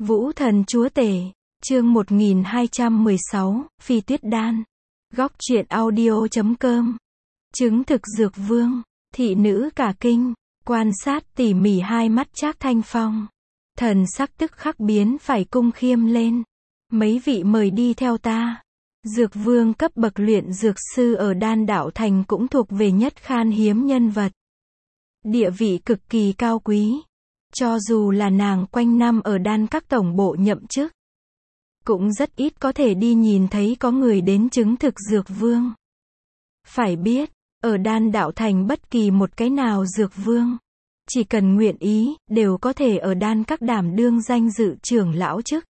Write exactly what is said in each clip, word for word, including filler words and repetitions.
Vũ thần chúa tể, chương một nghìn hai trăm mười sáu, Phi Tuyết Đan. Góc truyện audio chấm com. Chứng thực dược vương, thị nữ cả kinh, quan sát tỉ mỉ hai mắt Trác Thanh Phong. Thần sắc tức khắc biến phải cung khiêm lên. Mấy vị mời đi theo ta. Dược vương cấp bậc luyện dược sư ở Đan Đạo Thành cũng thuộc về nhất khan hiếm nhân vật. Địa vị cực kỳ cao quý. Cho dù là nàng quanh năm ở đan các tổng bộ nhậm chức, cũng rất ít có thể đi nhìn thấy có người đến chứng thực dược vương. Phải biết, ở Đan Đạo Thành bất kỳ một cái nào dược vương, chỉ cần nguyện ý, đều có thể ở đan các đảm đương danh dự trưởng lão chức.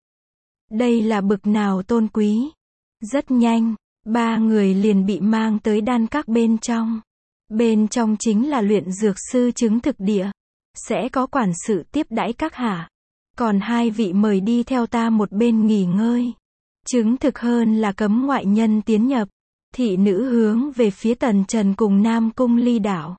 Đây là bực nào tôn quý. Rất nhanh, ba người liền bị mang tới đan các bên trong. Bên trong chính là luyện dược sư chứng thực địa. Sẽ có quản sự tiếp đãi các hạ. Còn hai vị mời đi theo ta một bên nghỉ ngơi. Chứng thực hơn là cấm ngoại nhân tiến nhập. Thị nữ hướng về phía Tần Trần cùng Nam Cung Ly đảo.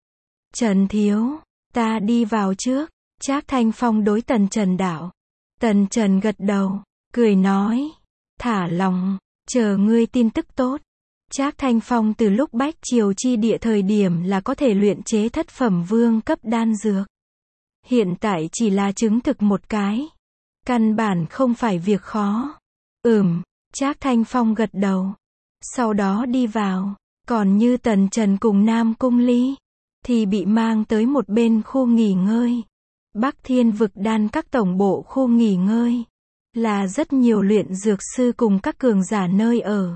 Trần thiếu, ta đi vào trước. Trác Thanh Phong đối Tần Trần đảo. Tần Trần gật đầu, cười nói, thả lòng, chờ ngươi tin tức tốt. Trác Thanh Phong từ lúc Bách Triều chi địa thời điểm là có thể luyện chế thất phẩm vương cấp đan dược. Hiện tại chỉ là chứng thực một cái. Căn bản không phải việc khó. Ừm, Trác Thanh Phong gật đầu. Sau đó đi vào. Còn như Tần Trần cùng Nam Cung Ly, thì bị mang tới một bên khu nghỉ ngơi. Bắc Thiên vực đan các tổng bộ khu nghỉ ngơi. Là rất nhiều luyện dược sư cùng các cường giả nơi ở.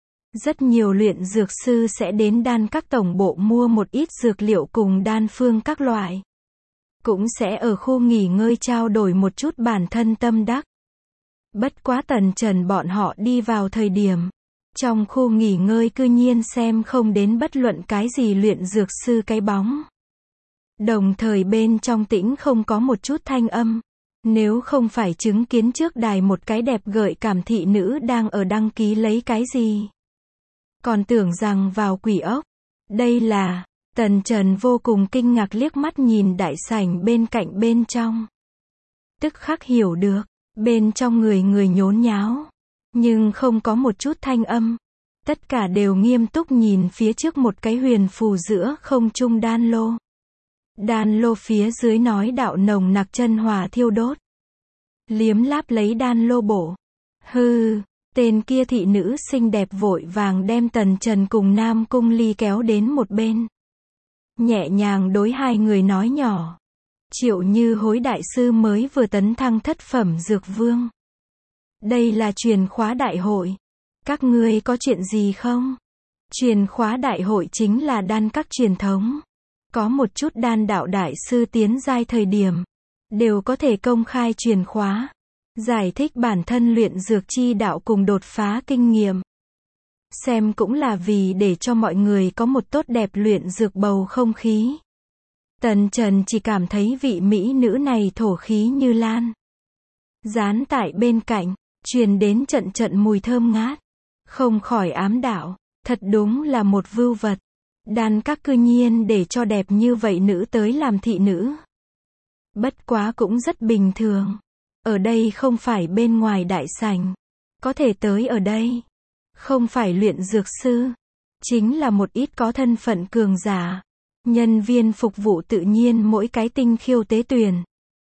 Rất nhiều luyện dược sư sẽ đến đan các tổng bộ mua một ít dược liệu cùng đan phương các loại. Cũng sẽ ở khu nghỉ ngơi trao đổi một chút bản thân tâm đắc. Bất quá Tần Trần bọn họ đi vào thời điểm. Trong khu nghỉ ngơi cư nhiên xem không đến bất luận cái gì luyện dược sư cái bóng. Đồng thời bên trong tĩnh không có một chút thanh âm. Nếu không phải chứng kiến trước đài một cái đẹp gợi cảm thị nữ đang ở đăng ký lấy cái gì. Còn tưởng rằng vào quỷ ốc. Đây là... Tần Trần vô cùng kinh ngạc liếc mắt nhìn đại sảnh bên cạnh bên trong. Tức khắc hiểu được, bên trong người người nhốn nháo. Nhưng không có một chút thanh âm. Tất cả đều nghiêm túc nhìn phía trước một cái huyền phù giữa không trung đan lô. Đan lô phía dưới nói đạo nồng nặc chân hỏa thiêu đốt. Liếm láp lấy đan lô bổ. Hừ, tên kia thị nữ xinh đẹp vội vàng đem Tần Trần cùng Nam Cung Ly kéo đến một bên. Nhẹ nhàng đối hai người nói nhỏ. Triệu Như Hối đại sư mới vừa tấn thăng thất phẩm dược vương. Đây là truyền khóa đại hội. Các ngươi có chuyện gì không? Truyền khóa đại hội chính là đan các truyền thống. Có một chút đan đạo đại sư tiến giai thời điểm. Đều có thể công khai truyền khóa. Giải thích bản thân luyện dược chi đạo cùng đột phá kinh nghiệm. Xem cũng là vì để cho mọi người có một tốt đẹp luyện dược bầu không khí. Tần Trần chỉ cảm thấy vị mỹ nữ này thổ khí như lan. Dán tại bên cạnh, truyền đến trận trận mùi thơm ngát. Không khỏi ám đạo, thật đúng là một vưu vật. Đan các cư nhiên để cho đẹp như vậy nữ tới làm thị nữ. Bất quá cũng rất bình thường. Ở đây không phải bên ngoài đại sảnh. Có thể tới ở đây. Không phải luyện dược sư. Chính là một ít có thân phận cường giả. Nhân viên phục vụ tự nhiên mỗi cái tinh khiêu tế tuyển.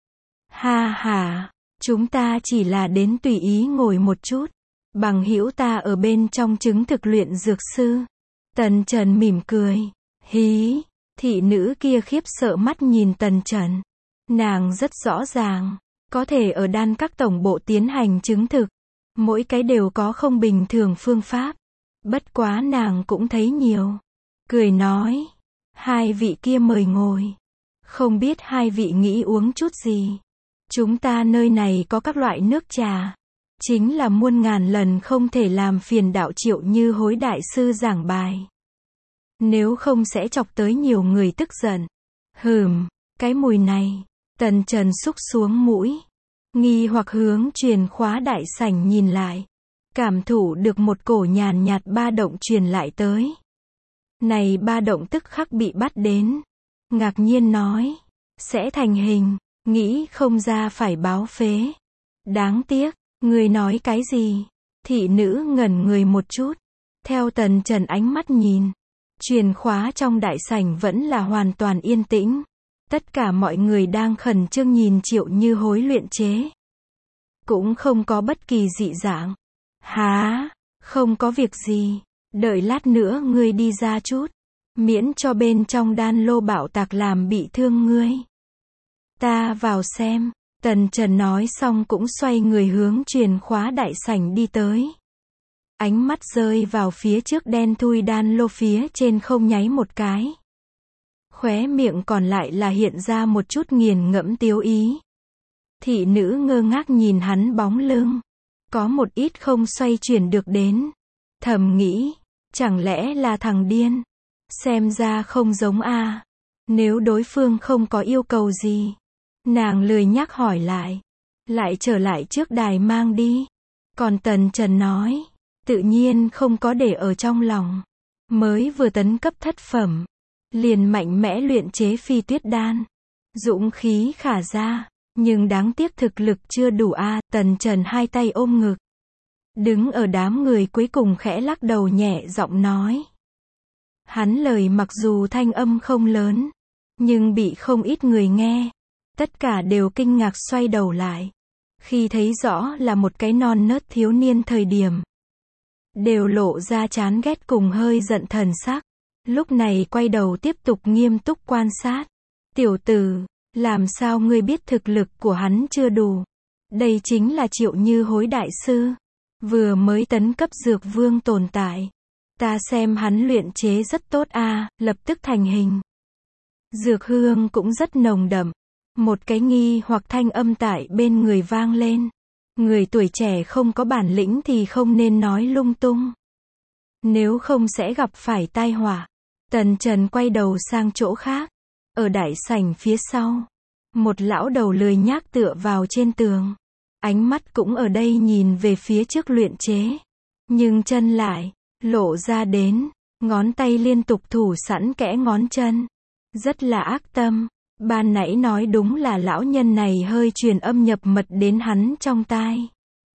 Ha ha, chúng ta chỉ là đến tùy ý ngồi một chút. Bằng hữu ta ở bên trong chứng thực luyện dược sư. Tần Trần mỉm cười. Hí, thị nữ kia khiếp sợ mắt nhìn Tần Trần. Nàng rất rõ ràng. Có thể ở đan các tổng bộ tiến hành chứng thực. Mỗi cái đều có không bình thường phương pháp. Bất quá nàng cũng thấy nhiều. Cười nói. Hai vị kia mời ngồi. Không biết hai vị nghĩ uống chút gì. Chúng ta nơi này có các loại nước trà. Chính là muôn ngàn lần không thể làm phiền đạo Triệu Như Hối đại sư giảng bài. Nếu không sẽ chọc tới nhiều người tức giận. Hừm, cái mùi này. Tần Trần xúc xuống mũi. Nghi hoặc hướng truyền khóa đại sảnh nhìn lại. Cảm thụ được một cổ nhàn nhạt ba động truyền lại tới. Này ba động tức khắc bị bắt đến. Ngạc nhiên nói. Sẽ thành hình. Nghĩ không ra phải báo phế. Đáng tiếc, ngươi nói cái gì? Thị nữ ngẩn người một chút. Theo Tần Trần ánh mắt nhìn, chìa khóa trong đại sảnh vẫn là hoàn toàn yên tĩnh. Tất cả mọi người đang khẩn trương nhìn Triệu Như Hối luyện chế. Cũng không có bất kỳ dị dạng. Hả? Không có việc gì. Đợi lát nữa ngươi đi ra chút. Miễn cho bên trong đan lô bạo tạc làm bị thương ngươi. Ta vào xem. Tần Trần nói xong cũng xoay người hướng chìa khóa đại sảnh đi tới. Ánh mắt rơi vào phía trước đen thui đan lô phía trên không nháy một cái. Khóe miệng còn lại là hiện ra một chút nghiền ngẫm tiếu ý. Thị nữ ngơ ngác nhìn hắn bóng lưng. Có một ít không xoay chuyển được đến. Thầm nghĩ, chẳng lẽ là thằng điên? Xem ra không giống a. Nếu đối phương không có yêu cầu gì, nàng lười nhắc hỏi lại. Lại trở lại trước đài mang đi. Còn Tần Trần nói, tự nhiên không có để ở trong lòng. Mới vừa tấn cấp thất phẩm, liền mạnh mẽ luyện chế phi tuyết đan. Dũng khí khả ra, nhưng đáng tiếc thực lực chưa đủ a. Tần Trần hai tay ôm ngực, đứng ở đám người cuối cùng khẽ lắc đầu nhẹ giọng nói. Hắn lời mặc dù thanh âm không lớn, nhưng bị không ít người nghe. Tất cả đều kinh ngạc xoay đầu lại. Khi thấy rõ là một cái non nớt thiếu niên thời điểm, đều lộ ra chán ghét cùng hơi giận thần sắc. Lúc này quay đầu tiếp tục nghiêm túc quan sát. Tiểu tử, làm sao ngươi biết thực lực của hắn chưa đủ? Đây chính là Triệu Như Hối đại sư. Vừa mới tấn cấp dược vương tồn tại. Ta xem hắn luyện chế rất tốt a, lập tức thành hình. Dược hương cũng rất nồng đậm. Một cái nghi hoặc thanh âm tại bên người vang lên. Người tuổi trẻ không có bản lĩnh thì không nên nói lung tung. Nếu không sẽ gặp phải tai họa. Tần Trần quay đầu sang chỗ khác. Ở đại sảnh phía sau, một lão đầu lười nhác tựa vào trên tường. Ánh mắt cũng ở đây nhìn về phía trước luyện chế. Nhưng chân lại, lộ ra đến, ngón tay liên tục thủ sẵn kẽ ngón chân. Rất là ác tâm. Ban nãy nói đúng là lão nhân này hơi truyền âm nhập mật đến hắn trong tai.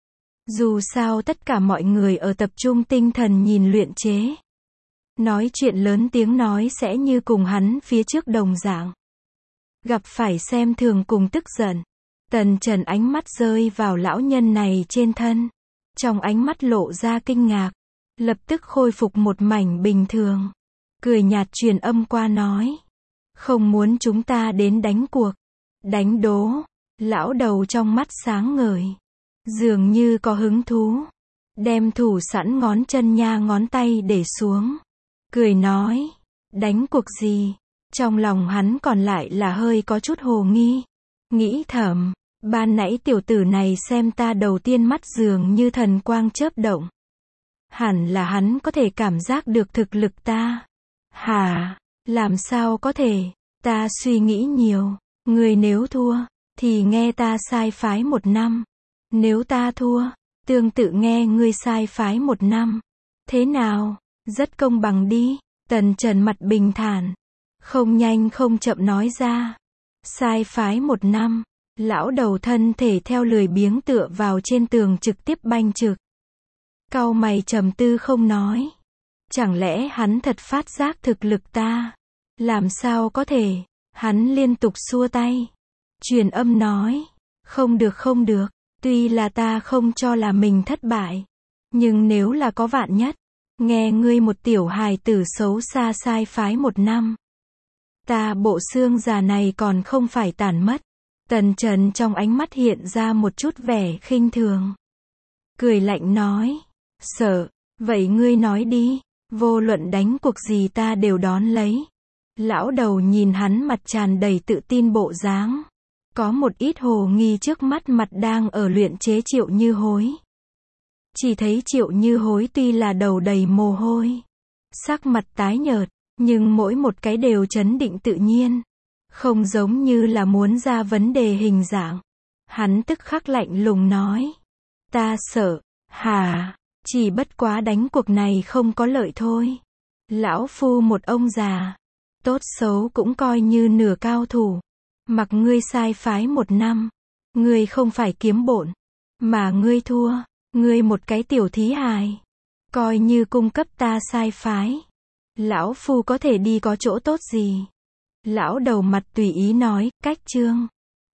Dù sao tất cả mọi người ở tập trung tinh thần nhìn luyện chế. Nói chuyện lớn tiếng nói sẽ như cùng hắn phía trước đồng dạng. Gặp phải xem thường cùng tức giận. Tần Trần ánh mắt rơi vào lão nhân này trên thân. Trong ánh mắt lộ ra kinh ngạc. Lập tức khôi phục một mảnh bình thường. Cười nhạt truyền âm qua nói. Không muốn chúng ta đến đánh cuộc. Đánh đố. Lão đầu trong mắt sáng ngời. Dường như có hứng thú. Đem thủ sẵn ngón chân nha ngón tay để xuống. Cười nói. Đánh cuộc gì? Trong lòng hắn còn lại là hơi có chút hồ nghi. Nghĩ thầm. Ban nãy tiểu tử này xem ta đầu tiên mắt dường như thần quang chớp động. Hẳn là hắn có thể cảm giác được thực lực ta. Hả? Làm sao có thể? Ta suy nghĩ nhiều. Người nếu thua, thì nghe ta sai phái một năm. Nếu ta thua, tương tự nghe ngươi sai phái một năm. Thế nào? Rất công bằng đi. Tần Trần mặt bình thản. Không nhanh không chậm nói ra. Sai phái một năm. Lão đầu thân thể theo lười biếng tựa vào trên tường trực tiếp banh trực. Cau mày trầm tư không nói. Chẳng lẽ hắn thật phát giác thực lực ta? Làm sao có thể? Hắn liên tục xua tay. Truyền âm nói. Không được không được. Tuy là ta không cho là mình thất bại. Nhưng nếu là có vạn nhất. Nghe ngươi một tiểu hài tử xấu xa sai phái một năm. Ta bộ xương già này còn không phải tàn mất. Tần Trần trong ánh mắt hiện ra một chút vẻ khinh thường. Cười lạnh nói. Sợ. Vậy ngươi nói đi. Vô luận đánh cuộc gì ta đều đón lấy. Lão đầu nhìn hắn mặt tràn đầy tự tin bộ dáng. Có một ít hồ nghi trước mắt mặt đang ở luyện chế Triệu Như Hối. Chỉ thấy Triệu Như Hối tuy là đầu đầy mồ hôi. Sắc mặt tái nhợt. Nhưng mỗi một cái đều trấn định tự nhiên. Không giống như là muốn ra vấn đề hình dạng. Hắn tức khắc lạnh lùng nói. Ta sợ. Hả? Chỉ bất quá đánh cuộc này không có lợi thôi. Lão phu một ông già. Tốt xấu cũng coi như nửa cao thủ. Mặc ngươi sai phái một năm. Ngươi không phải kiếm bộn. Mà ngươi thua, ngươi một cái tiểu thí hài, coi như cung cấp ta sai phái. Lão phu có thể đi có chỗ tốt gì? Lão đầu mặt tùy ý nói, cách chương.